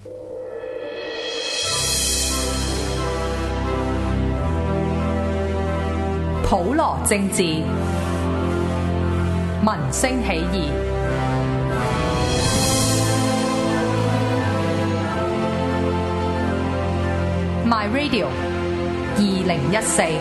普羅政治，民聲起義。My Radio 2014。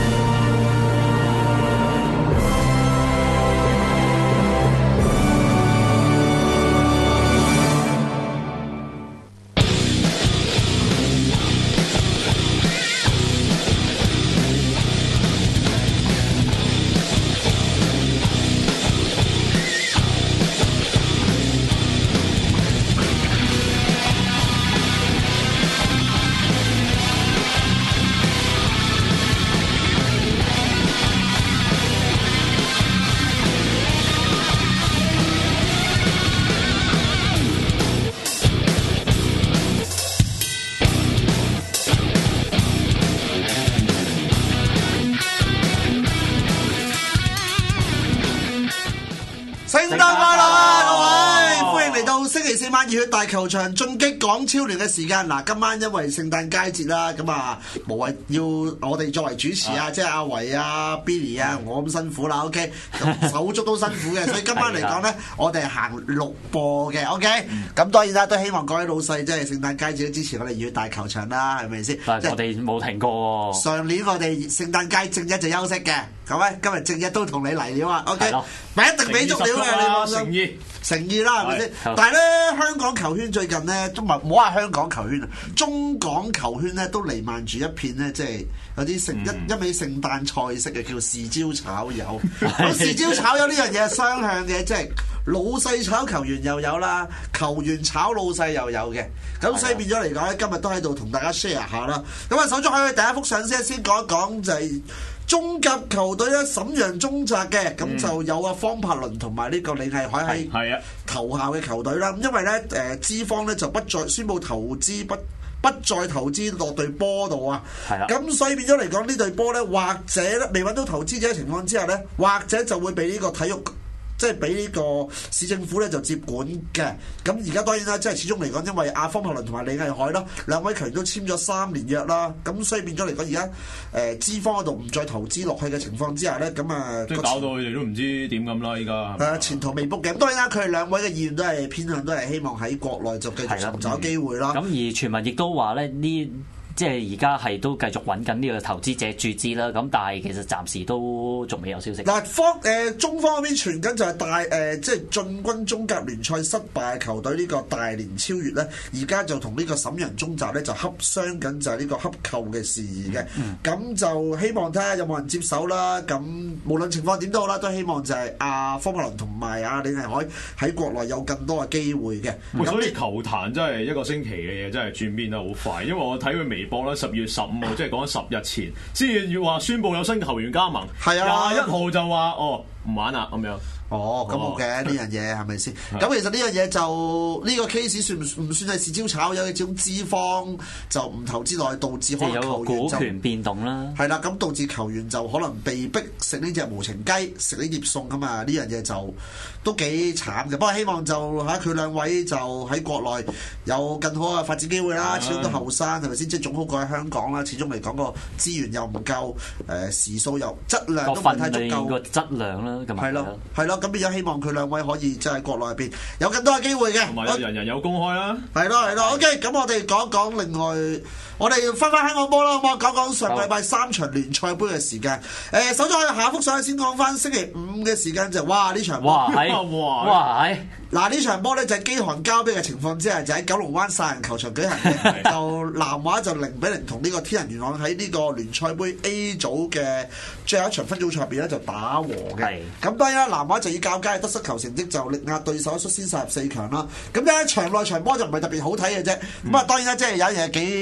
熱血大球場進擊港超聯嘅時間，嗱，今晚因為聖誕佳節啦，咁啊無謂要我哋作為主持啊，即係阿維啊、Billy 啊，我咁辛苦啦 ，OK， 手足都辛苦嘅，所以今晚嚟講咧，我哋係行錄播嘅 ，OK， 咁當然啦，都希望各位老細即係聖誕佳節都支持我哋熱血大球場啦，係咪先？ 但係我哋冇停過喎。上年我哋聖誕佳正一就休息嘅，咁咧今日正一都同你嚟了啊 ，OK， 咪一定俾足料嘅，你放心。誠意啦，係咪先？但係咧，香港球圈最近咧都唔好話香港球圈啊，中港球圈咧都瀰漫住一片咧，即係有啲一味聖誕菜式嘅叫豉椒炒魷。咁豉椒炒魷呢樣嘢係雙向嘅，即係老細炒球員又有啦，球員炒老細又有嘅。咁所以變咗嚟講咧，今日都喺度同大家 share 下啦。咁啊，首先喺第一幅相先講一講就係中甲球隊咧，瀋陽中澤嘅，咁就有阿方柏倫同埋呢個李毅海喺頭效嘅球隊啦。因為咧資方咧就不再宣布投資不再投資落隊波度啊。咁所以變咗嚟講呢隊波咧，或者咧未揾到投資者嘅情況之下咧，或者就會俾呢個體育。即係俾呢個市政府咧就接管嘅，咁而家當然啦，即係始終嚟講，因為阿方柏倫同埋李毅海咯，兩位球員都簽咗3年約啦，咁所以變咗嚟講，而家資方嗰度唔再投資落去嘅情況之下咧，咁啊， 即係搞到佢哋都唔知點咁啦，依家前途未卜嘅。咁當然啦，佢哋兩位嘅意願都係偏向都係希望喺國內就繼續尋找機會啦。 咁而傳聞亦都話咧呢。即係而家係都繼續揾緊呢個投資者注資啦，咁但係其實暫時都仲未有消息。 嗱，中方嗰邊傳緊就係即係進軍中甲聯賽失敗嘅球隊呢個大連超越咧，而家就同呢個瀋陽中澤咧就洽商緊就係呢個洽購嘅事宜嘅。咁就希望睇下有冇人接手啦。咁無論情況點都好啦，都希望就係阿方柏倫同埋阿李毅海喺國內有更多嘅機會嘅。 所以球壇真係一個星期嘅嘢，真係轉變得好快。因為我睇佢微博啦，10月15號，即係講10日前先至要話宣佈有新球員加盟， 係啊 ，21號就話唔玩啦咁樣。 咁好嘅呢樣嘢係咪先？咁其實呢樣嘢就呢個 case 算唔算係豉椒炒魷嘅？種資方就唔投資落去，導致可能球員就股權變動啦。 係啦，咁導致球員就可能被逼食呢隻無情雞，食呢碟餸咁啊！呢樣嘢就都幾慘嘅。不過希望就佢兩位就喺國內有更好嘅發展機會啦。始終都後生係咪先？即係總好過喺香港啦。始終嚟講個資源又唔夠，時數又質量都唔太足夠。 個質量啦，咁係咯。咁變咗希望佢兩位可以即係國內入邊有更多嘅機會嘅， 同埋人人有公開啦。 係咯，OK。咁我哋講講另外，我哋翻香港波啦，好唔好？講講上個禮拜3場聯賽杯嘅時間。首先我哋下幅相先講翻星期5嘅時間就哇呢場波，嗱呢場波咧就係饑寒交迫嘅情況之下，就喺九龍灣殺人球場舉行嘅。就南華就0-0同呢個天人元朗喺呢個聯賽杯 A 組嘅最後一場分組賽入邊咧就打和嘅。咁當然啦，南華就以較佳嘅得失球成績就力壓對手率先殺入4強啦。咁咧場內場波就唔係特別好睇嘅啫。咁當然啦，即係有一樣嘢幾欣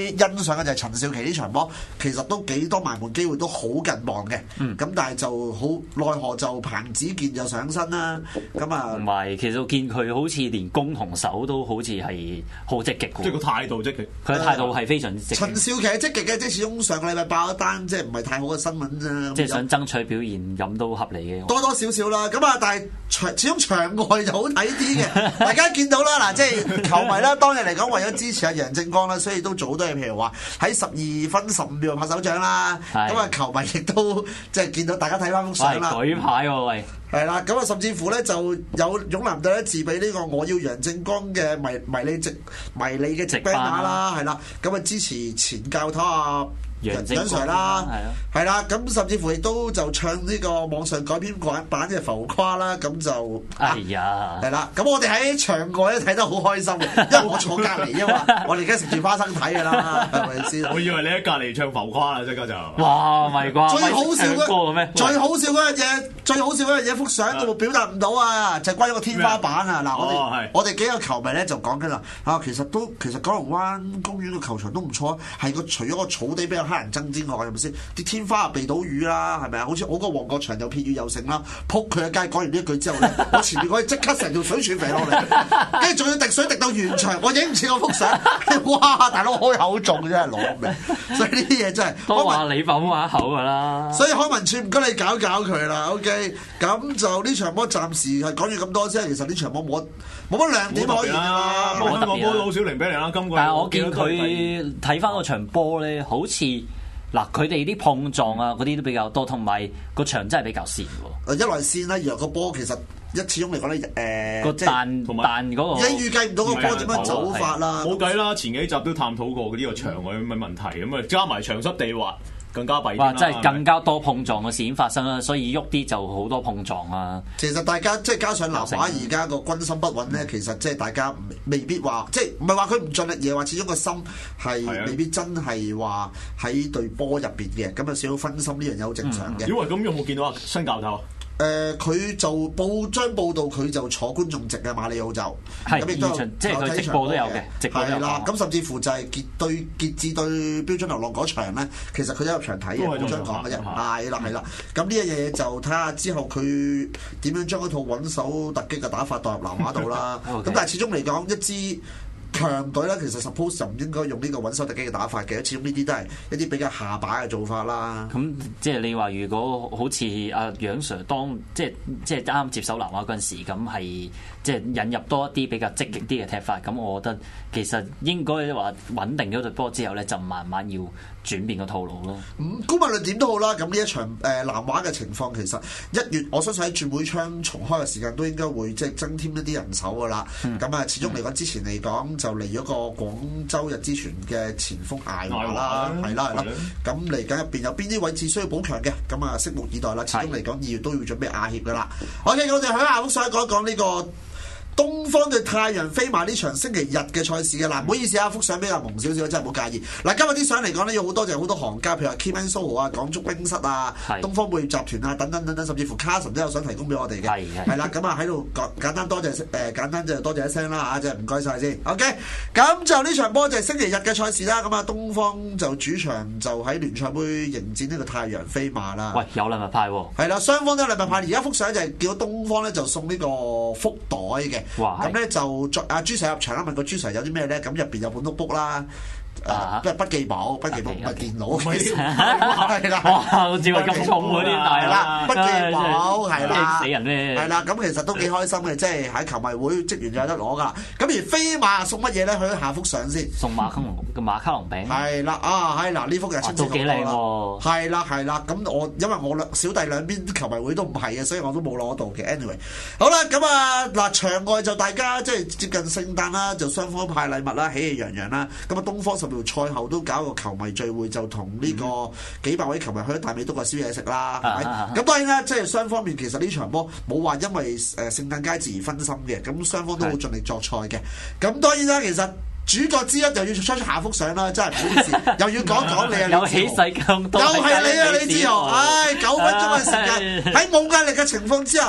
上嘅就係陳少琪呢場波，其實都幾多埋門機會都好近望嘅。咁但係就好奈何就彭子健就上身啦。咁啊， 同埋其實我見佢好似連攻同守都好似係好積極嘅， 即係個態度積極。 佢嘅態度係非常之積極。 陳少琪係積極嘅，即係始終上個禮拜爆一單，即係唔係太好嘅新聞啫。 即係想爭取表現，咁都合理嘅。 多多少少啦，咁啊，但係始終場外就好睇啲嘅。大家見到啦，嗱，即係球迷啦，當日嚟講為咗支持阿楊正光啦，所以都做好多嘢，譬如話喺12分15秒拍手掌啦。咁啊，球迷亦都即係見到大家睇翻幅相啦。 舉牌喎，喂！ 係啦，咁啊，甚至乎咧就有勇南隊咧自備呢個我要楊正光嘅迷你嘅直 banner 啦，係啦，咁啊支持前教頭啊楊 Sir 啦，係啦，咁甚至乎亦都就唱呢個網上改編版嘅浮誇啦，咁就係啦，咁我哋喺場外咧睇得好開心嘅，因為我坐隔離啊嘛，我哋而家食住花生睇㗎啦，係咪先？ 我以為你喺隔離唱浮誇啦，即刻就哇，咪啩？ 最好笑嗰樣嘢，幅相我表達唔到啊，就係關於個天花板啊！嗱，我哋幾個球迷咧就講緊啦，其實九龍灣公園個球場都唔錯啊，係除咗個草地比較黑人憎之外，係咪先？啲天花避到雨啦，係咪啊？好似我個旺角場又撇雨又剩啦，撲佢一街！講完呢一句之後咧，我前面可以即刻成條水柱飛落嚟，跟住仲要滴水滴到完場，我影唔切嗰幅相，哇！大佬開口中真係攞命，所以呢啲嘢真係都話你爆下口㗎啦。 所以康文署唔該你搞佢啦 ，OK？咁就呢場波暫時係講完咁多啫，其實呢場波冇乜亮點可以啦。 香港波老少零比0啦，今季。 但係我見佢睇翻嗰場波咧，好似嗱佢哋啲碰撞啊嗰啲都比較多，同埋個場真係比較跣喎。 一來跣啦，若個波其實始終嚟講咧， 個彈嗰個， 你預計唔到個波點樣走法啦。 冇計啦，前幾集都探討過呢個場外咁嘅問題，咁啊加埋場濕地滑。更加弊，哇！ 真係更加多碰撞嘅事件發生啦，所以喐啲就好多碰撞啊。 其實大家即係加上南華而家個軍心不穩咧，其實即係大家未必話，即係唔係話佢唔盡力，而係話始終個心係未必真係話喺隊波入邊嘅，咁啊少少分心呢樣嘢好正常嘅。 因為咁有冇見到啊新教頭？ 佢就報道佢就坐觀眾席嘅馬里奧就咁亦都即係佢直播都有嘅，直播係啦。咁甚至乎就係傑志對標準流浪嗰場咧，其實佢都入場睇嘅，冇想講嘅啫。係啦。咁呢一嘢就睇下之後佢點樣將嗰套穩守突擊嘅打法代入南華度啦。咁但係始終嚟講一支強隊咧，其實 suppose 就唔應該用呢個穩守突擊嘅打法嘅，始終呢啲都係一啲比較下把嘅做法啦。 咁即係你話，如果好似阿楊 Sir 當即係啱啱接手南華嗰陣時，咁係即係引入多一啲比較積極啲嘅踢法，咁我覺得其實應該話穩定咗隊波之後咧，就慢慢要轉變個套路咯。 姑勿論點都好啦，咁呢一場南華嘅情況，其實1月我相信喺轉會窗重開嘅時間都應該會即係增添一啲人手噶啦。咁啊，始終嚟講之前嚟講就嚟咗個廣州日之泉嘅前鋒艾華啦，係啦。咁嚟緊入邊有邊啲位置需要補強嘅？咁啊，拭目以待啦。始終嚟講2月都要準備亞協噶啦。OK，我哋喺下幅相講一講呢個東方對太陽飛馬呢場星期日嘅賽事嘅。嗱，唔好意思啊，幅相比較蒙少少，真係唔好介意。嗱，今日啲相嚟講咧，有好多就係好多行家，譬如話 Keyman Soho 啊、港足冰室啊、東方貝業集團啊等等，甚至乎 Carson 都有想提供俾我哋嘅。係啦，咁啊喺度簡單多謝一聲啦嚇，即係唔該晒先。OK，咁就呢場波就係星期日嘅賽事啦。咁啊，東方就主場就喺聯賽杯迎戰呢個太陽飛馬啦。 喂，有禮物派喎。 係啦，雙方都有禮物派。而家幅相就係叫東方咧就送呢個福袋嘅。咁咧就阿朱 Sir 入場啦，問個朱 Sir 有啲咩咧？咁入邊有本 notebook 啦，即係筆記簿唔係電腦，係啦， 好似話咁重嗰啲係啦， 筆記簿係啦， 死人咩？ 係啦，咁其實都幾開心嘅，即係喺球迷會職員有得攞噶。咁而飛馬送乜嘢咧？去下幅相先， 送馬卡龍餅。係啦，係嗱呢幅又親切都幾靚喎。 係啦，咁因為我小弟兩邊球迷會都唔係嘅，所以我都冇攞到嘅。Anyway， 好啦，咁啊嗱，場外就大家即係接近聖誕啦，就雙方派禮物啦，喜氣洋洋啦。咁啊，東方10賽後都搞個球迷聚會，就同呢個幾百位球迷去咗大美督燒嘢食啦，係咪？咁當然啦，即係雙方面其實呢場波冇話因為聖誕佳節而分心嘅，咁雙方都好盡力作賽嘅。咁當然啦，其實主角之一就要出下幅相啦，真係唔好意思，又要講你啊， 有起勢咁多， 又係你啊，李志豪，9分鐘嘅時間喺冇壓力嘅情況之下，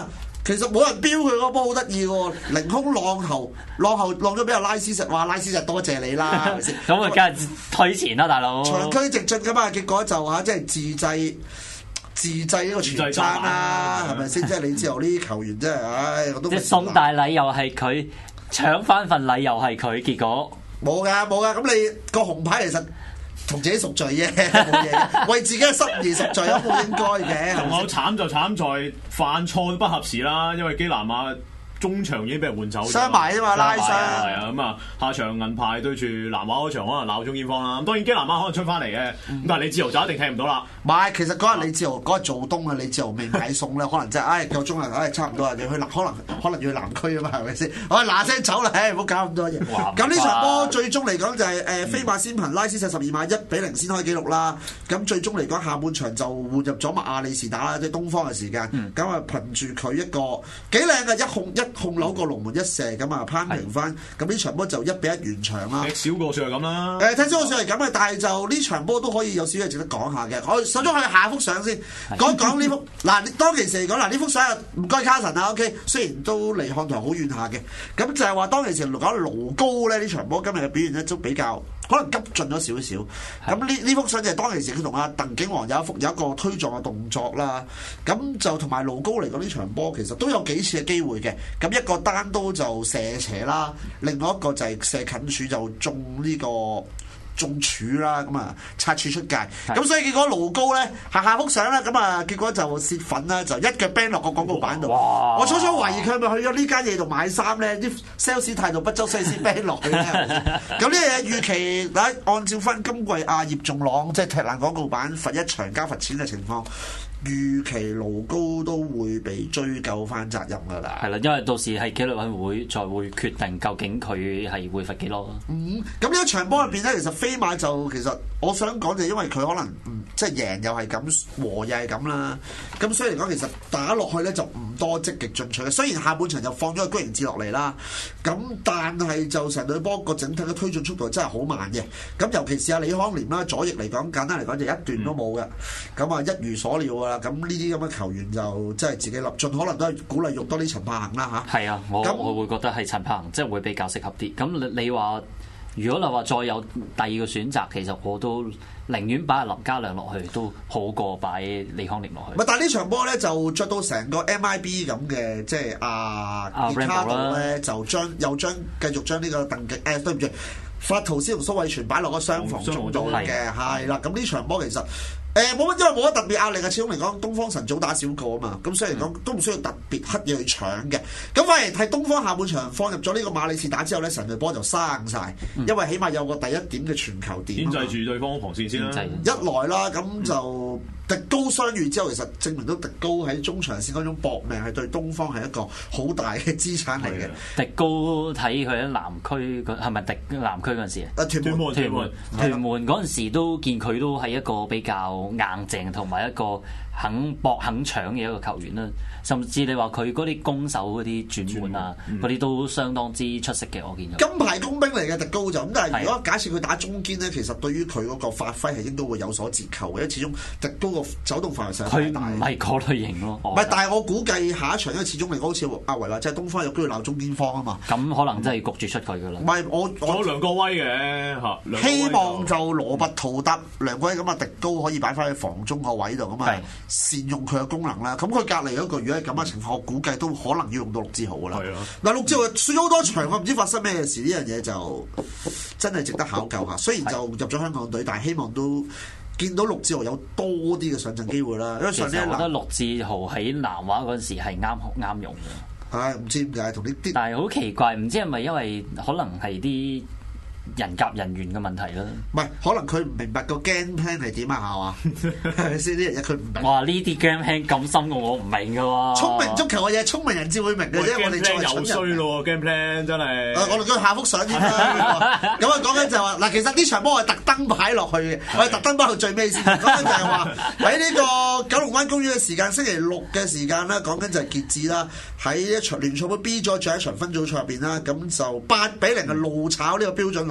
其實冇人標佢嗰波好得意喎，凌空浪後浪咗俾阿拉斯實，話拉斯實多謝你啦，係咪先？ 咁啊，梗係推前啦，大佬。 長驅直進咁啊，結果就即係自製呢個全爭啦，係咪先？即係你之後呢啲球員真係，唉，我都即係送大禮又係佢，搶翻份禮又係佢，結果冇㗎，咁你個紅牌其實同自己贖罪啫，冇嘢，為自己嘅失而贖罪咁冇應該嘅。 仲有慘就慘在犯錯都不合時啦，因為基南亞中場已經俾人換走， 傷埋啫嘛，拉傷。 係啊，咁啊，下場銀牌對住南華嗰場可能鬧中堅方啦。咁當然基南亞可能出翻嚟嘅，咁但係李志豪就一定踢唔到啦。 唔係，其實嗰日李志豪嗰日做冬啊，李志豪未買餸咧，可能真係夠鐘啦，差唔多啊，你去可能要去南區啊嘛，係咪先？我嗱聲走啦，唔好搞咁多嘢。咁呢場波最終嚟講就係飛馬先憑拉斯12碼1-0先開紀錄啦。咁最終嚟講下半場就換入咗麥亞利士打啦，即係東方嘅時間。咁啊憑住佢一個幾靚嘅一控扭過龍門一射，咁啊攀平翻。咁呢場波就1-1完場啦。 踢少個算係咁啦。 踢少個算係咁嘅，但係就呢場波都可以有少少值得講下嘅。我首先去下幅相先，講呢幅嗱，當其時嚟講嗱，呢幅相唔該卡神啊 ，OK， 雖然都離看台好遠下嘅，咁就係話當其時講盧高咧呢場波今日嘅表現咧都比較可能急進咗少少。咁呢幅相就係當其時佢同阿鄧景煌有一個推撞嘅動作啦。咁就同埋盧高嚟講呢場波其實都有幾次嘅機會嘅。咁一個單刀就射斜啦，另外一個就係射近柱就中柱啦，咁啊拆柱出界，咁所以結果盧高咧下幅相咧，咁啊結果就泄憤啦，就一腳 bang 落個廣告板度。我初懷疑佢係咪去咗呢間嘢度買衫咧？啲 sales 態度不周，所以先 bang 落去咧。咁呢樣嘢預期嗱，按照翻今季阿葉仲朗即係踢爛廣告板罰一場加罰錢嘅情況，預期盧高都會被追究翻責任㗎啦。 係啦，因為到時係紀律委員會再會決定究竟佢係會罰幾多。 咁呢一場波入邊咧，其實飛馬就其實我想講就因為佢可能即係贏又係咁，和又係咁啦。咁所以嚟講，其實打落去咧就唔多積極進取嘅。雖然下半場就放咗個居然治落嚟啦，咁但係就成隊波個整體嘅推進速度真係好慢嘅。咁尤其是阿李康廉啦，左翼嚟講簡單嚟講就一段都冇嘅。咁啊一如所料啊，咁呢啲咁嘅球員就真係自己立盡可能都係鼓勵用多啲陳柏恒啦嚇。係啊，我會覺得係陳柏恒即係會比較適合啲。咁你話？如果你話再有第二個選擇，其實我都寧願擺林家良落去，都好過擺李康廉落去。 但係呢場波咧就着到成個 MIB 咁嘅，即係阿列卡度咧就繼續將呢個鄧景對唔住法圖斯同蘇偉全擺落個雙防中度嘅，係啦。咁呢場波其實冇乜，因為冇乜特別壓力嘅。始終嚟講，東方晨早打少個啊嘛，咁所以嚟講都唔需要特別刻意去搶嘅。咁反而係東方下半場放入咗呢個馬里士打之後咧，成隊波就生晒，因為起碼有個第一點嘅傳球點，牽制住對方防線先啦。 一來啦，咁就迪高相遇之後，其實證明到迪高喺中場線嗰種搏命係對東方係一個好大嘅資產嚟嘅。 迪高睇佢喺南區，係咪南區嗰陣時啊？屯門嗰陣時都見佢都係一個比較硬淨同埋一個肯搏肯搶嘅一個球員啦，甚至你話佢嗰啲攻守嗰啲轉換啊，嗰啲都相當之出色嘅。我見到金牌工兵嚟嘅迪高就咁，但係如果假設佢打中堅咧，其實對於佢嗰個發揮係應該會有所折扣嘅，因為始終迪高個走動範圍實在太大。 佢唔係嗰類型咯。 唔係，但係我估計下一場，因為始終嚟講好似阿維話，即係東方有機會鬧中堅方啊嘛。 咁可能真係焗住出佢噶啦。 唔係我梁國威嘅嚇， 希望就羅拔圖特梁國威咁啊，迪高可以擺翻喺防中個位度咁啊。善用佢嘅功能啦，咁佢隔離嗰個如果係咁嘅情況，我估計都可能要用到陸志豪噶啦。嗱，陸志豪輸好多場，我唔知發生咩事，呢樣嘢就真係值得考究下。雖然就入咗香港隊，但係希望都見到陸志豪有多啲嘅上陣機會啦。因為上次我覺得陸志豪喺南華嗰陣時係啱用嘅。 唉，唔知點解同呢啲， 但係好奇怪，唔知係咪因為可能係啲人夾人緣嘅問題啦， 唔係可能佢唔明白個 game plan 係點啊，係嘛？係咪先呢樣嘢佢唔明？ 哇！呢啲 game plan 咁深嘅我唔明嘅喎。 聰明足球嘅嘢，聰明人至會明嘅啫。我哋作為蠢人， 有衰咯 game plan 真係。 我哋叫下幅相添啦。咁啊講緊就話嗱，其實呢場波我係特登擺落去嘅，我係特登擺到最尾先。講緊就係話喺呢個九龍灣公園嘅時間，星期六嘅時間啦，講緊就係傑志啦，喺一場聯賽杯 B 組最後一場分組賽入邊啦，咁就8-0嘅怒炒呢個標準流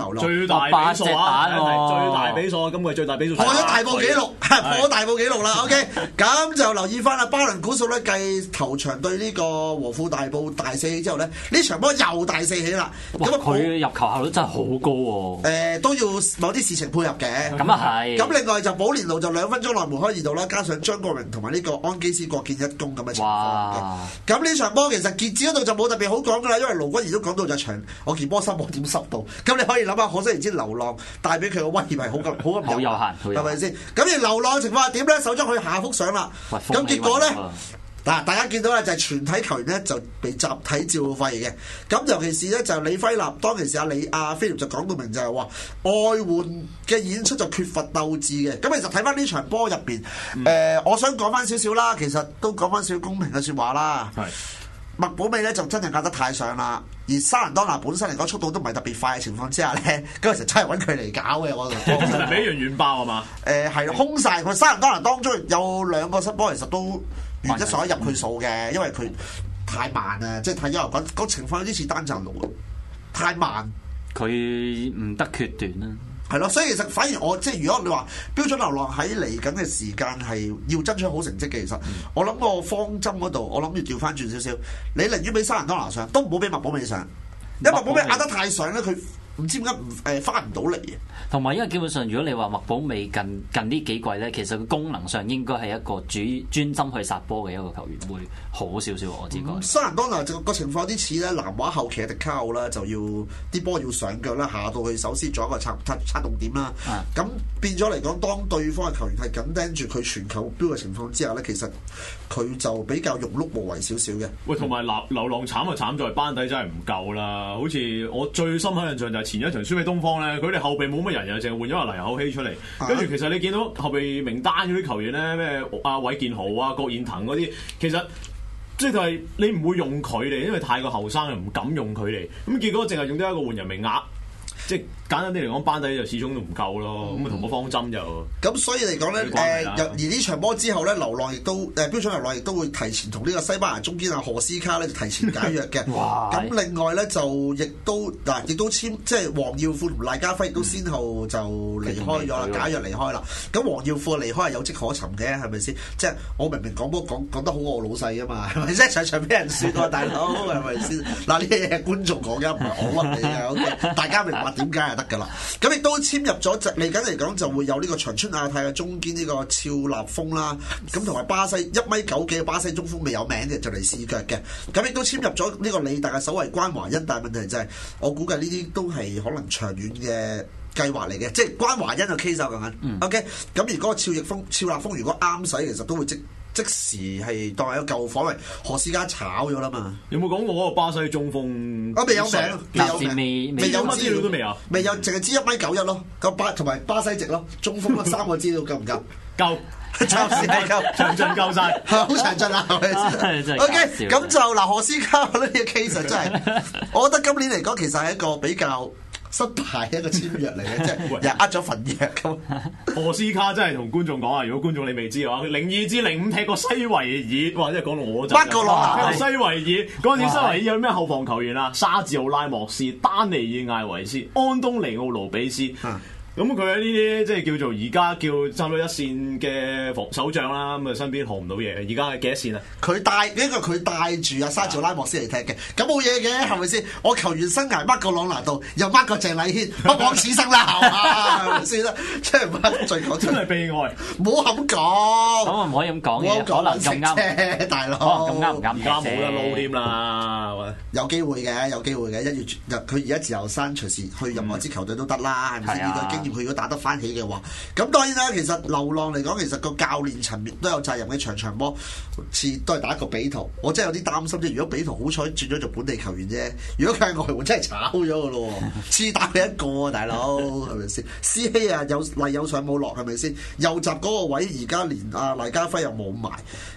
流浪最大比數啊！最大比數啊！今季最大比數破咗大埔紀錄，破咗大埔紀錄啦。OK， 咁就留意翻啦。巴倫股數咧計頭場對呢個和富大埔大四喜之後咧，呢場波又大四喜啦。 咁佢入球效率真係好高喎。 都要某啲事情配合嘅。 咁啊係。 咁另外就寶蓮路就2分鐘內門開2度啦，加上張國榮同埋呢個安基斯各建1功咁嘅情況嘅。咁呢場波其實傑志嗰度就冇特別好講噶啦，因為盧君儀都講到就長，我件波衫冇點濕到。咁你可以諗下，可想而知流浪帶俾佢嘅威脅係好有限，係咪先？咁而流浪嘅情況係點咧？首先佢下幅相啦，咁結果咧嗱，大家見到咧就係全體球員咧就被集體照肺嘅。咁尤其是咧就李輝立當其時阿菲廉就講到明就係話外援嘅演出就缺乏鬥志嘅。咁其實睇翻呢場波入邊，我想講翻少少啦，其實都講翻少少公平嘅説話啦。麥寶美咧就真係壓得太上啦，而沙倫當拿本身嚟講速度都唔係特別快嘅情況之下咧，嗰陣時真係揾佢嚟搞嘅我就。 俾人軟爆係嘛？ 係空晒佢沙倫當拿當中有2個失波，其實都原則上入佢數嘅，因為佢太慢啊，即係睇咗個情況有啲似單陣路太慢， 佢唔得決斷啦。 係咯，所以其實反而我即係如果你話標準流浪喺嚟緊嘅時間係要爭取好成績嘅，其實我諗個方針嗰度，我諗要調翻轉少少，你寧願俾沙倫當拿上，都唔好俾麥寶美上，因為麥寶美壓得太上咧，佢唔知點解翻唔到嚟嘅。 同埋因為基本上，如果你話麥寶美近呢幾季咧，其實佢功能上應該係一個專心去殺波嘅一個球員，會好少少我自覺。 沙倫當拿個情況有啲似咧，南華後期嘅迪卡奧啦，就要啲波要上腳啦，下到去首先做一個策動點啦。咁變咗嚟講，當對方嘅球員係緊盯住佢傳球目標嘅情況之下咧，其實佢就比較庸碌無為少少嘅。 喂，同埋流浪慘就慘在班底真係唔夠啦，好似我最深刻印象就係前一場輸俾東方咧，佢哋後備冇乜人，又淨係換咗個黎口希出嚟，跟住其實你見到後備名單嗰啲球員咧，咩阿韋健豪啊、郭彥騰嗰啲，其實即係你唔會用佢哋，因為太過後生，又唔敢用佢哋，咁結果淨係用咗一個換人名額。即係簡單啲嚟講，班底就始終都唔夠咯。咁同個方針就咁， 所以嚟講咧，而呢場波之後咧，流浪亦都標準流浪亦都會提前同呢個西班牙中堅阿何斯卡咧就提前解約嘅。咁另外咧就亦都簽即係黃耀富同賴家輝亦都先後就離開咗啦，解約離開啦。咁黃耀富離開係有跡可尋嘅，係咪先？即係我明明講波講得好我老細啊嘛，係咪先？場俾人説喎，大佬係咪先？嗱呢啲嘢係觀眾講嘅，唔係我屈你嘅。OK， 大家明白。點解係得㗎啦？咁亦都簽入咗嚟緊嚟講就會有呢個長春亞泰嘅中堅呢個肖立峰啦，咁同埋巴西1.9米嘅巴西中鋒未有名嘅就嚟試腳嘅，咁亦都簽入咗呢個理大嘅守衞關華恩，但係問題就係我估計呢啲都係可能長遠嘅計劃嚟嘅，即係關華恩嘅 case 講緊。OK， 咁而嗰個肖立峰如果啱使，其實都會即時係當係一個舊火，因為何斯加炒咗啦嘛。有冇講過嗰個巴西中鋒？ 未有名， 未有乜資料都未有， 未有，淨係知1.91米咯。同埋巴西籍咯，中鋒3個資料夠唔夠？ 夠， 暫時係夠， 詳盡夠晒， 好詳盡啊！係咪 OK， 咁就嗱，何斯卡呢個 case 真係，我覺得今年嚟講其實係一個比較失敗一個簽約嚟嘅，即係又呃咗份約咁。 何斯卡真係同觀眾講啊！如果觀眾你未知嘅話，02-05踢過西維爾，哇！即係講到我就北角落西維爾嗰陣時，西維爾有咩後防球員啊？沙治奧拉莫斯、丹尼爾艾維斯、安東尼奧盧比斯。咁佢喺呢啲即係叫做而家叫差唔多一線嘅防守將啦，咁啊身邊學唔到嘢。而家係幾多線啊？ 佢帶住阿沙治拉莫斯嚟踢嘅，咁冇嘢嘅係咪先？我球員生涯掹過朗拿度，又掹過鄭禮軒，不枉此生啦，係咪先啦？即係唔係再講真係悲哀， 冇咁講。 咁啊唔可以咁講嘅，可能咁啱大佬。 咁啱唔啱？ 而家冇得撈添啦， 有機會嘅。1月佢而家自由身，隨時去任何支球隊都得啦，係咪先？呢個經驗佢如果打得翻起嘅話，咁當然啦。其實流浪嚟講，其實個教練層面都有責任嘅。場波似都係打一個比圖，我真係有啲擔心啫。如果比圖好彩轉咗做本地球員啫，如果佢係外援，真係炒咗嘅咯。似打佢一個啊，大佬係咪先？施希啊，有上冇落係咪先？右閘嗰個位而家連阿黎家輝又冇埋，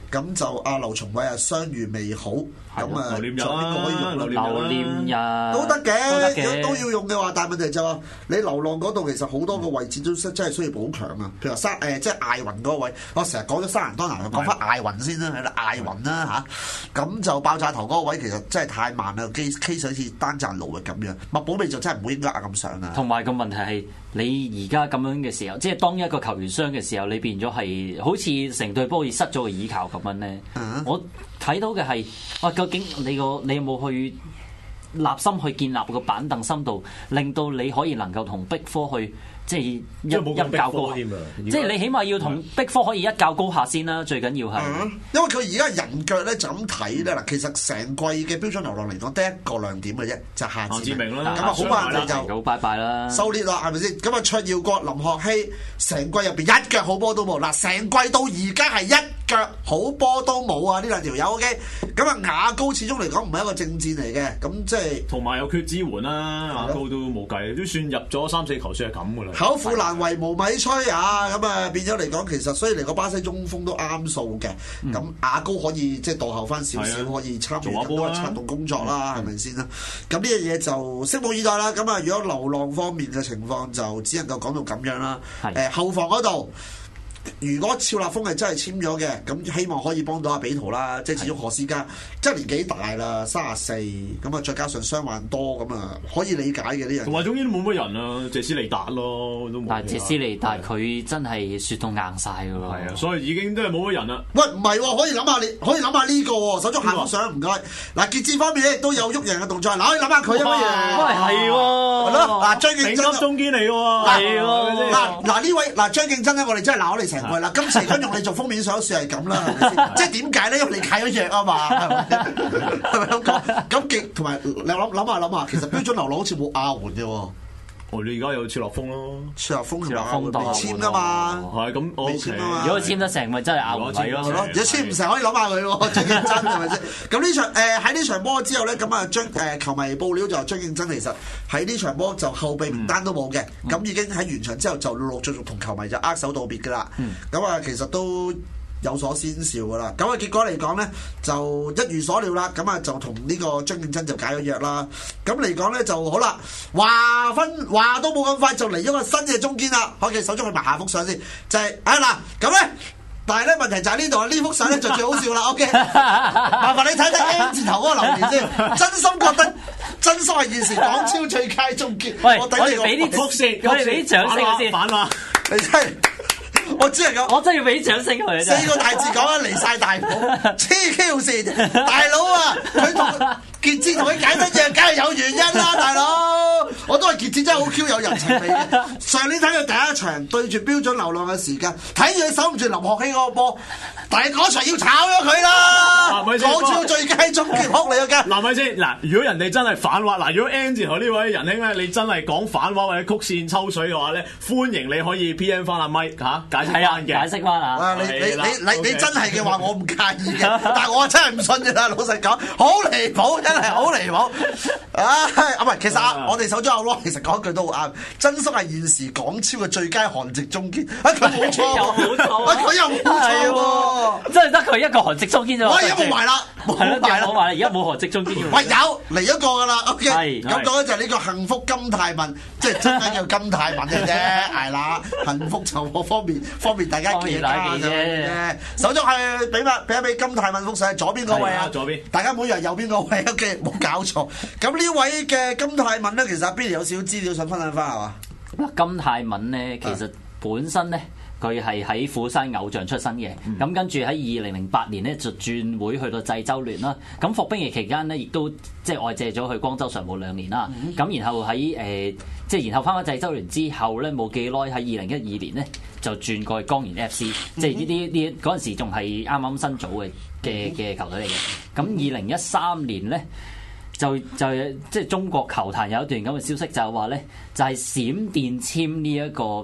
咁就阿劉松偉啊傷愈未好，咁啊留念日就邊個可以用留念日都得嘅，都要用嘅話，但係問題就話你流浪嗰度其實好多個位置都真係需要補強啊。譬如話即係艾雲嗰個位，我成日講咗沙蘭多拿，講翻艾雲先啦，係啦，艾雲啦嚇，咁就爆炸頭嗰個位其實真係太慢啦，case 好似單贊路嘅咁樣，麥保美就真係唔會應該咁上啊。 同埋個問題係你而家咁樣嘅時候，即係當一個球員傷嘅時候，你變咗係好似成隊波好似失咗個倚靠咁樣咧。我睇到嘅係，究竟你有冇去立心去建立個板凳深度，令到你可以能夠同Big Four去即係一較高添啊！即係你起碼要同Big Four可以一較高下先啦，最緊要係。 因為佢而家人腳咧就咁睇咧嗱，其實成季嘅標準流浪嚟講，得一個亮點嘅啫，就係夏志明啦。咁啊好快人哋就拜拜啦， 收列啦，係咪先？咁啊卓耀國、林學熙，成季入邊一腳好波都冇嗱，成季到而家係一腳好波都冇啊！呢兩條友 OK，咁啊雅高始終嚟講唔係一個正戰嚟嘅，咁即係同埋有缺支援啦，雅高都冇計，都算入咗3-4球算係咁噶啦。 口苦難為無米炊啊！咁啊變咗嚟講，其實所以嚟個巴西中鋒都啱數嘅。咁雅高可以即係墮後翻少少，可以參與更多策動工作啦，係咪先啦？咁呢樣嘢就拭目以待啦。咁啊，如果流浪方面嘅情況就只能夠講到咁樣啦。後防嗰度。如果肖立峰係真係簽咗嘅，咁希望可以幫到阿比圖啦，即係始終何思嘉即係年紀大啦，34，咁啊再加上傷患多，咁啊可以理解嘅呢樣。同埋總之都冇乜人啊，謝斯利達咯，都冇。 但係謝斯利達佢真係雪到硬晒㗎喎。 係啊，所以已經都係冇乜人啦。 喂，唔係喎，可以諗下呢個喎，手足下幅相唔該。嗱，傑志方面咧亦都有喐人嘅動作，嗱可以諗下佢乜嘢？ 喂，係喎。 嗱張敬真中堅嚟喎。 係喎。 嗱呢位張敬真咧，我哋真係鬧你成季啦。今次咁用你做封面相算係咁啦，係咪先？即係點解咧？因為你契咗約啊嘛，係咪？係咪咁講？咁極同埋你諗下，其實標準流浪好似冇亞援嘅喎。 你而家有切落風咯， 切落風未簽噶嘛？ 係咁， 未簽啊嘛。 如果簽得成，咪真係亞援咯。 如果簽唔成，可以諗下佢喎。張敬真係咪先？咁呢場喺呢場波之後咧，咁啊球迷報料就張敬真其實喺呢場波就後備名單都冇嘅，咁已經喺完場之後就陸陸續續同球迷就握手道別噶啦。咁啊，其實都有所先兆噶啦，咁啊結果嚟講咧就一如所料啦，咁啊就同呢個張敬真就解咗約啦。咁嚟講咧就好啦，話都冇咁快就嚟咗個新嘅中堅啦。OK，手中去埋下幅相先，就係嗱咁咧，但係咧問題就喺呢度啊，呢幅相咧就最好笑啦。OK， 麻煩你睇睇 M 字頭嗰個留言先，真心係現時港超最佳中堅。 喂，我哋俾啲曲線，我哋俾啲掌聲先。 反話， 你真係。我只係講， 我真係要俾掌聲佢。 4個大字講啊，離晒大譜，黐 Q 線，大佬啊！佢同傑志同佢解得嘢，梗係有原因啦，大佬。我都話傑志真係好 Q 有人情味嘅。上年睇佢第一場對住標準流浪嘅時間，睇住佢守唔住林學熙嗰個波，但係嗰場要炒咗佢啦。港超最佳中堅哭你嗰間。 嗱咪先，嗱如果人哋真係反話，嗱如果 N 字頭呢位仁兄咧，你真係講反話或者曲線抽水嘅話咧，歡迎你可以 PM 翻阿 Mike 嚇。 係啊，解釋翻啊！ 你真係嘅話，我唔介意嘅，但係我真係唔信嘅啦。老實講，好離譜，真係好離譜。唔係，其實我哋手中阿 Rock 其實講一句都好啱，真心係現時港超嘅最佳韓籍中堅。佢冇錯，佢又冇錯喎， 真係得佢一個韓籍中堅啫。 我而家冇埋啦， 冇埋啦，而家冇韓籍中堅。 喂，有嚟一個㗎啦。OK，咁講咧就係呢個幸福金泰文，即係真係叫金泰文嘅啫，係啦。幸福就我方便大家記下啫。手中係俾一俾金泰文幅相，左邊嗰位啊， 左邊。大家唔好以為右邊嗰位 OK， 冇搞錯。咁呢位嘅金泰文咧，其實阿 Billy 有少少資料想分享翻係嘛？ 金泰文咧，其實本身咧。佢係喺釜山偶像出身嘅，咁跟住喺2008年咧就轉會去到濟州聯啦。咁服兵役期間咧，亦都即係外借咗去光州常務2年啦。咁然後喺即係然後翻返濟州聯之後咧，冇幾耐喺2012年咧就轉過去江源 FC，即係呢嗰陣時仲係啱啱新組嘅球隊嚟嘅。咁2013年咧就即係中國球壇有一段咁嘅消息，就係話咧就係閃電簽呢一個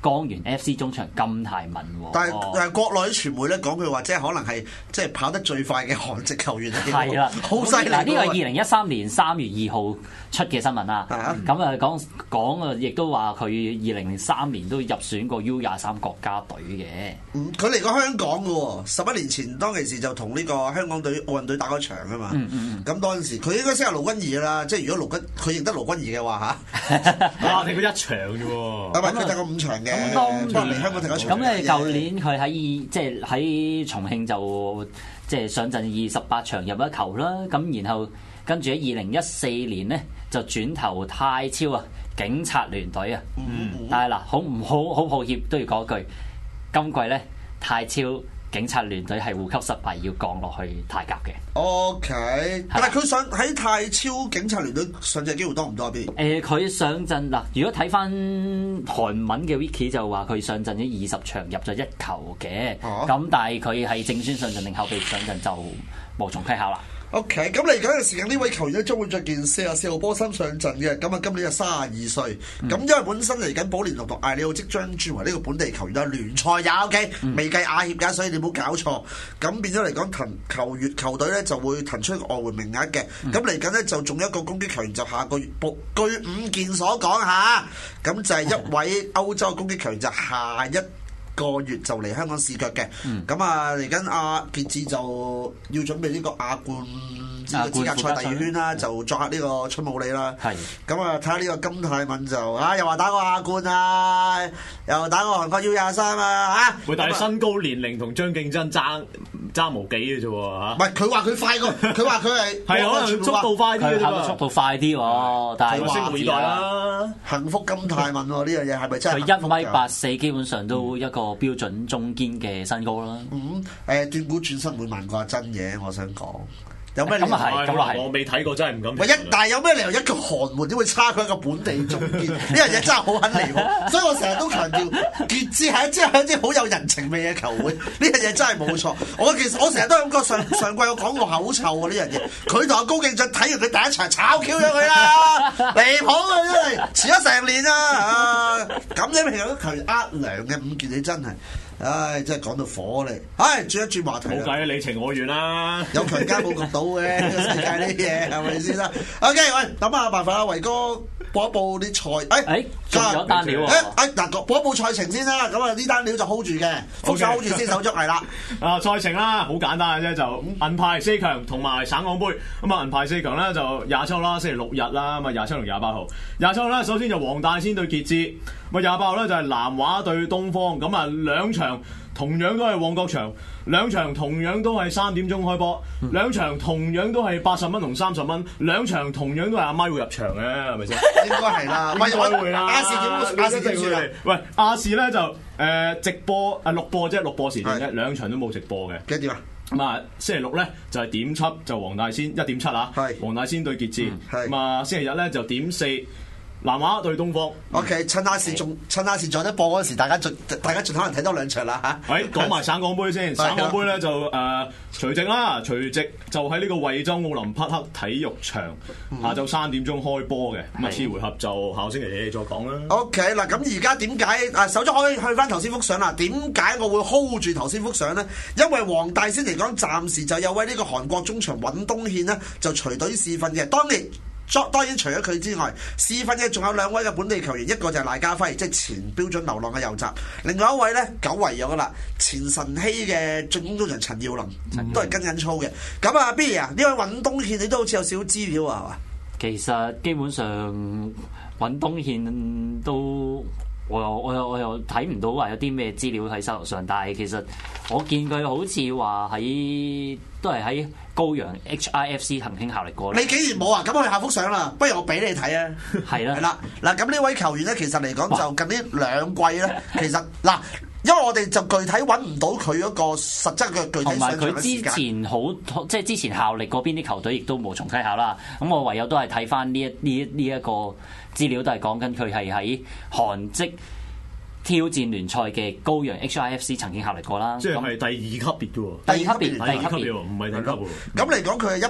江源 FC 中場金泰文喎。 但係國內啲傳媒咧講佢話，即係可能係即係跑得最快嘅韓籍球員嚟嘅。 係啦， 好犀利。 嗱，呢個係2013年3月2號出嘅新聞啦。咁啊講啊，亦都話佢2003年都入選過 U23國家隊嘅。 佢嚟過香港嘅喎，11年前當其時就同呢個香港隊奧運隊打過場啊嘛。咁當陣時佢應該識下盧均宜啦，即係如果佢認得盧均宜嘅話嚇。 哇！踢過1場啫喎。 佢踢過5場嘅。咁當年嚟香港踢過場。 咁你舊年佢喺重慶就即係上陣28場入一球啦。咁然後跟住喺2014年呢，就轉投泰超啊警察聯隊啊。但係嗱，好抱歉都要講一句，今季咧泰超警察聯隊係護級失敗，要降落去泰甲嘅。 OK，但係佢上喺泰超警察聯隊上陣機會多唔多啲？ 佢上陣嗱，如果睇翻韓文嘅 Wiki 就話佢上陣咗20場入咗1球嘅，咁但係佢係正選上陣定後備上陣就無從稽考啦。 OK，咁嚟緊嘅時間呢位球員咧將會着件44號波衫上陣嘅，咁啊今年就32歲，咁因為本身嚟緊寶蓮龍同艾利奧即將轉為呢個本地球員啦，聯賽也 OK，未計亞協㗎，所以你唔好搞錯。咁變咗嚟講，球隊咧就會騰出一個外援名額嘅，咁嚟緊咧就仲有一個攻擊球員就下個月據伍健所講下，咁就係一位歐洲攻擊球員就下一個月就嚟香港試腳嘅，咁嚟緊阿傑志就要準備呢個亞冠資格賽第2圈啦，就作客呢個春武里啦。咁啊睇下呢個金泰敏就又話打過亞冠啊，又打過韓國 U23啊嚇。 喂，但係身高年齡同張敬真爭無幾嘅啫喎嚇。 唔係佢話佢快過，佢話佢係可能速度快啲嘅啫， 速度快啲喎。但係拭目以待啦。 幸福金泰敏喎，呢樣嘢係咪真係？ 佢1.84米，基本上都一個標準中堅嘅身高啦。 斷估轉身會慢過阿真嘢，我想講。有咩理由？ 我未睇過，真係唔敢。 但係有咩理由一個韓門點會差佢一個本地中堅？呢樣嘢真係好狠離譜，所以我成日都強調傑志係一支好有人情味嘅球會。呢樣嘢真係冇錯。其實我成日都咁講，上季我講過口臭啊呢樣嘢。佢同阿高敬俊睇完佢第一場炒 Q 咗佢啦，離譜啊真係，遲咗成年啊！咁你平日球員良嘅伍健你真係。真係講到火嚟！轉一轉話題。 冇計啊，你情我願啦。 有強姦冇及到嘅世界啲嘢係咪先啦 ？OK， 喂，諗下辦法啦，維哥報一報啲賽。 仲有單料喎。 嗱，報一報賽程先啦。咁啊，呢單料就 hold 住嘅，副手 hold 住先手足係啦。 賽程啦，好簡單嘅啫，就銀牌4強同埋省港杯。咁啊，銀牌4強咧就27號啦，星期6日啦，咁啊27同28號。27號咧，首先就黃大仙對傑志。咁28號咧就係南華對東方。咁啊兩場同樣都係旺角場，兩場同樣都係3點鐘開波，兩場同樣都係80蚊同30蚊，兩場同樣都係阿媽會入場嘅，係咪先？ 應該係啦，應該會啦。亞視點算？ 喂，亞視咧就直播錄播啫，錄播時段啫，兩場都冇直播嘅。 幾點啊？ 咁啊，星期6咧就係點7就黃大仙1.7啊，黃大仙對傑志。咁啊，星期日咧就點4。南華對東方。OK， 趁亞視仲得播嗰時，大家盡可能睇多兩場啦嚇。講埋省港杯先，省港杯咧就隨即就喺呢個惠州奧林匹克體育場下晝3點鐘開波嘅。咁啊，次回合就下星期你再講啦。OK， 嗱咁而家點解手足可以去翻頭先幅相啦？點解我會 hold 住頭先幅相呢？因為黃大仙嚟講，暫時就有位呢個韓國中場尹東憲呢，就隨隊試訓嘅。當然除咗佢之外，試訓嘅仲有2位嘅本地球員，一個就係賴家輝，即係前標準流浪嘅右閘；另外一位咧久違咗噶啦，前晨曦嘅進攻中場陳耀林，都係跟緊操嘅。咁啊 B 啊，呢位尹東憲你都好似有少少資料啊，係嘛？其實基本上尹東憲都我又睇唔到話有啲咩資料喺手頭上，但係其實我見佢好似話都係喺高陽 HIFC 騰興效力過。你竟然冇啊？咁我哋下幅相啦，不如我俾你睇啊。係啦，係啦，嗱咁呢位球員咧，其實嚟講就近呢2季咧，其實嗱，因為我哋就具體揾唔到佢嗰個實質嘅具體上場嘅時間。同埋佢之前即係之前效力嗰邊啲球隊，亦都無從稽考啦。咁我唯有都係睇翻呢一個資料，都係講緊佢係喺韓職挑戰聯賽嘅高陽 HIFC 曾經效力過啦。 即係第二級別嘅喎。 第二級別， 唔係第一級喎。 咁嚟講，佢係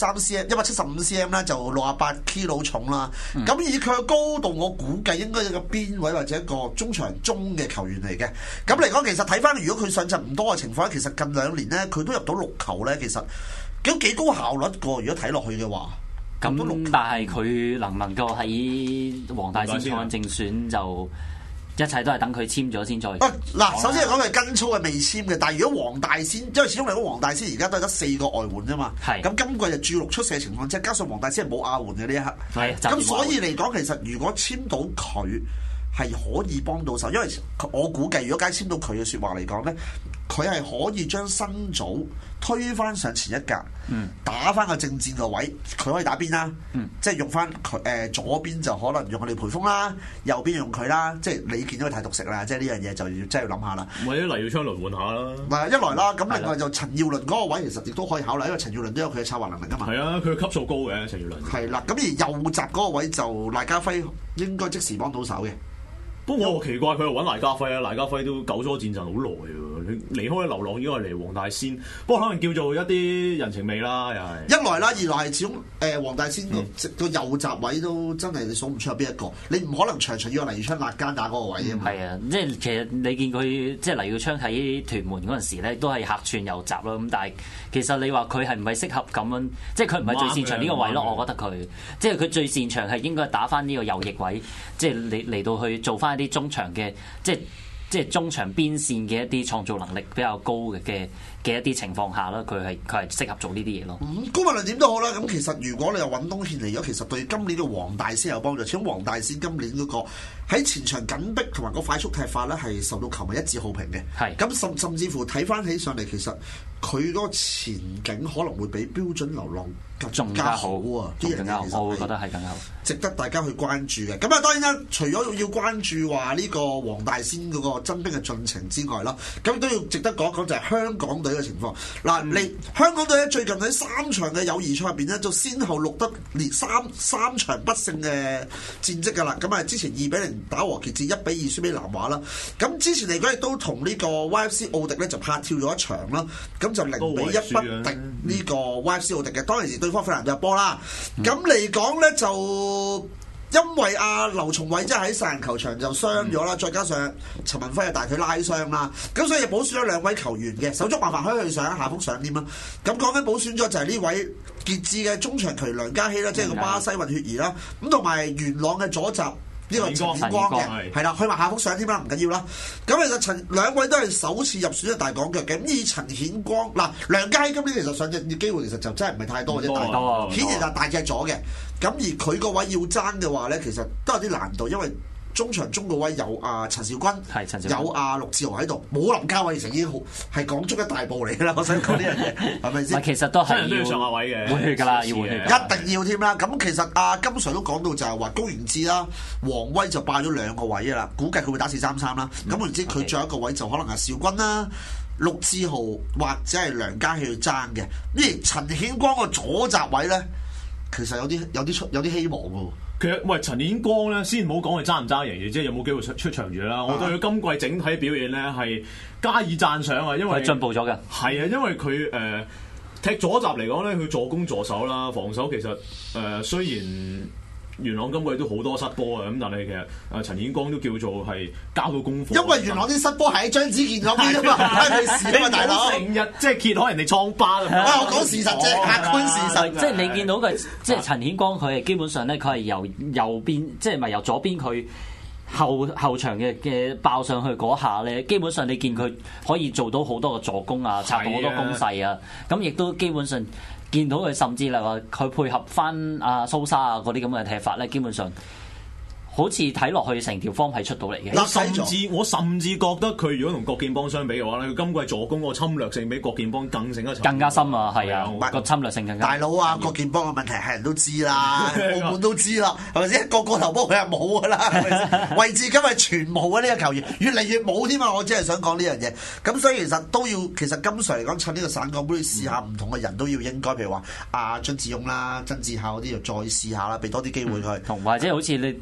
175cm 咧，就68 kg 重啦。咁以佢嘅高度，我估計應該係個邊位或者一個中場中嘅球員嚟嘅。咁嚟講，其實睇翻如果佢上陣唔多嘅情況，其實近2年咧，佢都入到6球咧，其實都幾高效率過。如果睇落去嘅話， 咁但係佢能唔能夠喺黃大仙坐穩正選就？一切都係等佢簽咗先再。 嗱，首先嚟講係根操係未簽嘅，但係如果黃大仙，因為始終嚟講黃大仙而家都係得4個外援啫嘛。係。咁今季就注6出射情況，即係加上黃大仙係冇亞援嘅呢一刻。係。咁所以嚟講，其實如果簽到佢係可以幫到手，因為我估計如果假簽到佢嘅説話嚟講咧，佢係可以將新組推翻上前一格，打翻個正戰個位，佢可以打邊啦，即係用翻佢左邊就可能用我哋培峰啦，右邊用佢啦，即係李健都太獨食啦，即係呢樣嘢就要真係要諗下啦。 或者黎耀昌輪換下啦。 嗱，一來啦，咁另外就陳耀倫嗰個位其實亦都可以考慮，因為陳耀倫都有佢嘅策劃能力㗎嘛。係啊， 佢級數高嘅陳耀倫。係啦， 咁而右閘嗰個位就賴家輝應該即時幫到手嘅。 不過我奇怪佢又揾賴家輝啊！賴家輝都久咗戰陣好耐喎，你離開流浪應該係嚟黃大仙，不過可能叫做一啲人情味啦，又係。一來啦，二來係始終黃大仙個右閘位都真係你數唔出有邊一個，你唔可能場場要黎耀昌辣奸打嗰個位啊嘛。係啊，即係其實你見佢即係黎耀昌喺屯門嗰陣時咧，都係客串右閘咯。咁但係其實你話佢係唔係適合咁樣，即係佢唔係最擅長呢個位咯。我覺得佢即係佢最擅長係應該打翻呢個右翼位，即係你嚟到去做翻啲中場嘅，即係中場邊線嘅一啲創造能力比較高嘅一啲情況下啦，佢係適合做呢啲嘢咯。高文論點都好啦，咁其實如果你又揾東憲嚟咗，其實對今年嘅黃大仙有幫助。始終黃大仙今年嗰個喺前場緊逼同埋個快速踢法咧，係受到球迷一致好評嘅。係咁甚至乎睇翻起上嚟，其實佢嗰個前景可能會比標準流浪更加好啊！啲人其實我會覺得係更加好，值得大家去關注嘅。咁啊，當然啦，除咗要關注話呢個黃大仙嗰個增兵嘅進程之外啦，咁都要值得講一講就係香港隊嘅情況。嗱，你香港隊咧最近喺3場嘅友誼賽入邊咧，就先後錄得連三場不勝嘅戰績㗎啦。咁啊，之前2-0打和傑志，1-2輸俾南華啦。咁之前嚟講亦都同呢個 YFC 奧迪咧就拍跳咗一場啦。咁就0-1不敵呢個 YFC 奧迪嘅。當時對方費蘭入波啦。咁嚟講咧就。因為劉松偉即係喺殺人球場就傷咗啦，再加上陳文輝大腿拉傷啦，咁所以就補選咗2位球員嘅，手足麻煩可以去上下幅上添啦。咁講緊補選咗就係呢位傑志嘅中場球員梁家希啦，即係個巴西混血兒啦，咁同埋元朗嘅左閘呢個陳顯光嘅，係啦，去埋下幅相添啦，唔緊要啦。咁其實兩位都係首次入選嘅大港腳嘅，咁以陳顯光嗱梁家希今年其實上陣嘅機會其實就真係唔係太多啫，顯然就大隻咗嘅。咁而佢個位要爭嘅話咧，其實都有啲難度，因為中場中個位有陳肇鈞，有陸志豪喺度，冇林家偉，成已經好係講足一大步嚟㗎啦。我想講呢樣嘢係咪先？其實都係要上下位嘅，換血㗎啦，要換血，一定要添啦。咁其實金 Sir 都講到就係話高元志啦、黃威就霸咗2個位啦，估計佢會打4-3-3啦。咁唔知佢最後一個位就可能係肇鈞啦、陸志豪或者係梁家希去爭嘅。而陳顯光個左閘位咧，其實有啲希望㗎喎。其實喂，陳顯光咧，先唔好講佢揸唔揸贏嘅，即係有冇機會出場住啦。我對佢今季整體表現咧係加以讚賞啊，因為進步咗嘅。係啊，因為佢踢左閘嚟講咧，佢助攻助守啦，防守其實雖然元朗今季都好多失波啊，咁但係其實陳顯光都叫做係交到功課。因為元朗啲失波係喺張子健嗰邊啊嘛，關佢事啊嘛，大佬。成日即係揭開人哋瘡疤啊！我講事實啫，客觀事實。即係你見到佢，即係陳顯光，佢係基本上咧，佢係由右邊，即係唔係由左邊佢後場嘅爆上去嗰下咧，基本上你見佢可以做到好多嘅助攻啊，策到好多攻勢啊，咁亦都基本上。見到佢甚至嚟話佢配合翻蘇沙啊嗰啲咁嘅踢法咧，基本上好似睇落去成條方係出到嚟嘅。我甚至覺得佢如果同郭建邦相比嘅話咧，佢今季助攻個侵略性比郭建邦更勝一籌，更加深啊！係啊，個侵略性更加。大佬啊，郭建邦嘅問題係人都知啦，澳門都知啦，係咪先？個頭波佢係冇噶啦，係咪先？位置今日全冇啊！呢個球員越嚟越冇添啊！我只係想講呢樣嘢。咁所以其實都要，其實金 Sir 嚟講，趁呢個省港杯試下唔同嘅人都要應該，譬如話張志勇啦、曾志孝嗰啲，就再試下啦，俾多啲機會佢。同或者好似你睇下。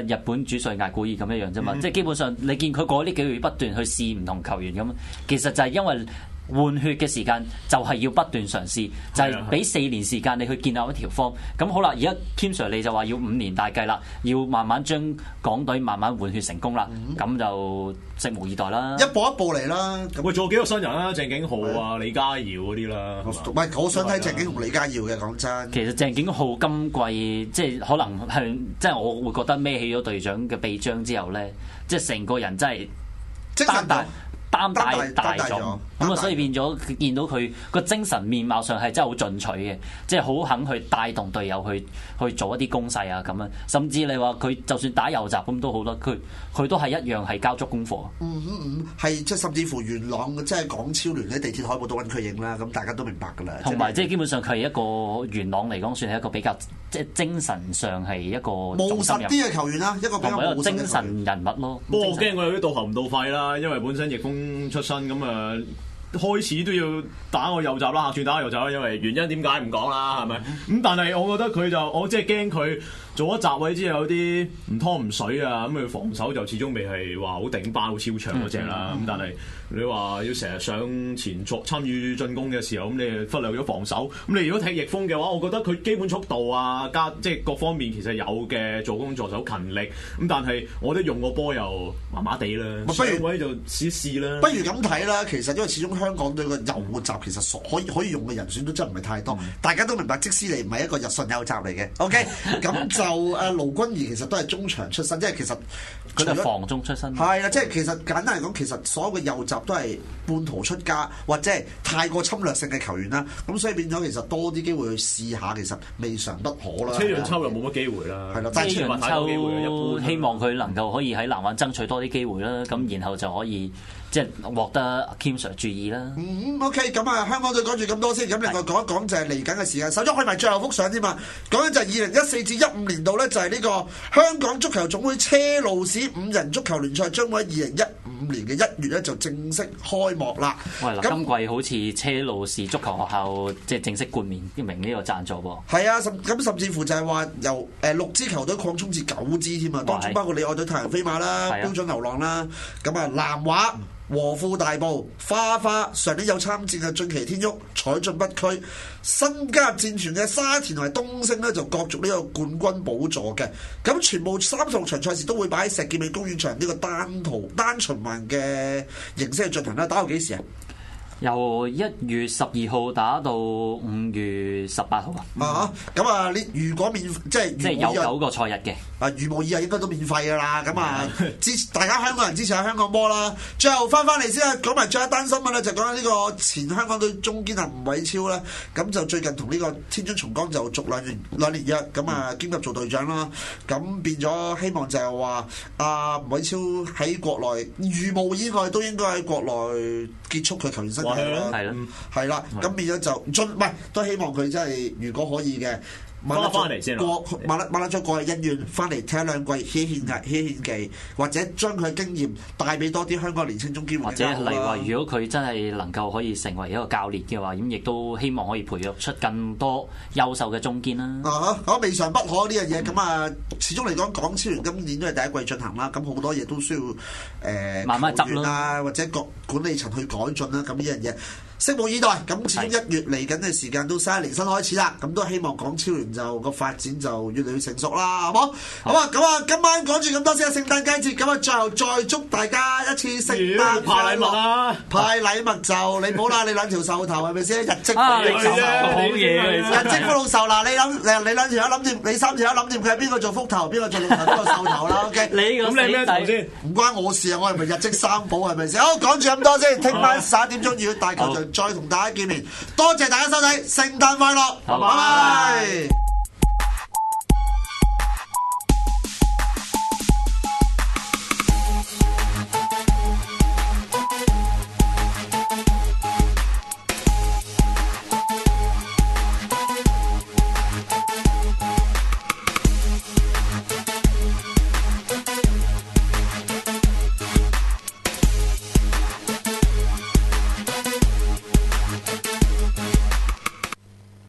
日本主帥艾古爾咁一樣啫嘛，即係基本上你見佢過呢幾個月不斷去試唔同球員咁，其實就係因為換血嘅時間就係要不斷嘗試，就係俾4年時間你去建立一條方。咁好啦，而家 Kim Sir 你就話要5年大計啦，要慢慢將港隊慢慢換血成功啦，咁就拭目以待啦。 一步一步嚟啦。 喂，仲有幾個新人啦，鄭景浩啊、李家堯嗰啲啦。 唔係，我想睇鄭景浩、李家堯嘅，講真。 其實鄭景浩今季即係可能係即係我會覺得孭起咗隊長嘅臂章之後咧，即係成個人真係擔大咗，咁啊，所以變咗見到佢個精神面貌上係真係好進取嘅，即係好肯去帶動隊友去做一啲攻勢啊咁樣，甚至你話佢就算打右閘咁都好啦，佢都係一樣係交足功課。 係即係甚至乎元朗即係港超聯喺地鐵海報都揾佢影啦，咁大家都明白㗎啦。 同埋即係基本上佢係一個元朗嚟講，算係一個比較即係精神上係一個務實啲嘅球員啦，一個比較務實嘅精神人物咯。 不過我驚我有啲到喉唔到肺啦，因為本身逆風出身咁啊，開始都要打我右閘啦，客串打我右閘啦，因為原因點解唔講啦，係咪？咁但係我覺得我即係驚佢做咗閘位之後有啲唔拖唔水啊，咁佢防守就始終未係話好頂班好超長嗰隻啦。咁但係你話要成日上前作參與進攻嘅時候，咁你忽略咗防守。咁你如果踢逆風嘅話，我覺得佢基本速度啊，加即係各方面其實有嘅，做工助手勤力。咁但係我覺得用個波又麻麻地啦。不如位就試試啦。 不如咁睇啦，其實因為始終香港隊個右閘其實可以用嘅人選都真係唔係太多。大家都明白，即使你唔係一個日順右閘嚟嘅 ，OK， 咁就盧君儀其實都係中場出身，即係其實佢係防中出身。 係啦，即係其實簡單嚟講，其實所有嘅右閘都係半途出家或者係太過侵略性嘅球員啦。咁所以變咗其實多啲機會去試下，其實未嘗不可啦。 車陽秋又冇乜機會啦， 係啦， 車陽秋希望佢能夠可以喺南灣爭取多啲機會啦，咁然後就可以即係獲得 Kim Sir 注意啦。 OK， 咁啊，香港隊講住咁多先，咁另外講一講就係嚟緊嘅時間，首先開埋最後幅相添嘛。講緊就係2014至15年度咧，就係呢個香港足球總會車路士5人足球聯賽將會喺2015年嘅1月咧就正式開幕啦。 喂，嗱，今季好似車路士足球學校即係正式冠名呢個贊助噃。係啊，甚至乎就係話由6支球隊擴充至9支添啊，當中包括你愛隊太陽飛馬啦、標準流浪啦，咁啊南華、和富大埔、花上年有參戰嘅晉旗天旭、彩進北區、新加戰團嘅沙田同埋東升咧就角逐呢個冠軍寶座嘅。咁全部36場賽事都會擺喺石硤尾公園場呢個單循環嘅形式去進行啦。打到幾時啊？ 由1月12號打到5月18號啊！ 咁啊，你如果即係有9個賽日嘅， 如無意外應該都免費噶啦。咁啊，大家香港人支持下香港波啦。最後翻嚟先啊，講埋最後一單新聞咧，就講緊呢個前香港隊中堅吳偉超啦。咁就最近同呢個天津松江就續兩年約，咁啊兼任做隊長啦。咁變咗希望就係話吳偉超喺國內，如無意外都應該喺國內結束佢球員生涯。係啦，咁變咗就都希望佢真係如果可以嘅， 翻嚟先啦， 馬拉咗過去恩怨，翻嚟踢兩季獻技，或者將佢嘅經驗帶俾多啲香港年青中堅， 或者例如話，如果佢真係能夠可以成為一個教練嘅話，咁亦都希望可以培育出更多優秀嘅中堅啦。 我未嘗不可呢樣嘢，咁啊，始終嚟講，港超聯今年都係第一季進行啦，咁好多嘢都需要慢慢執啦， 或者各管理層去改進啦，咁呢樣嘢。拭目以待，咁始終1月嚟緊嘅時間都新一年新開始啦，咁都希望港超聯就個發展就越嚟越成熟啦，好冇？好啊，咁啊，今晚講住咁多先啊，聖誕佳節，咁啊，最後再祝大家一次聖誕快樂！派禮物啊！派禮物就你唔好啦，你兩條壽頭係咪先？日積福祿壽， 好嘢， 日積福祿壽嗱，你兩條友諗掂，你3條友諗掂佢係邊個做福頭，邊個做祿頭，邊個壽頭啦 ？OK， 咁你咩頭先？ 唔關我事啊，我係咪日積三寶係咪先？好，講住咁多先，聽晚11點鐘要大球場再同大家見面，多謝大家收睇，聖誕快樂，拜拜。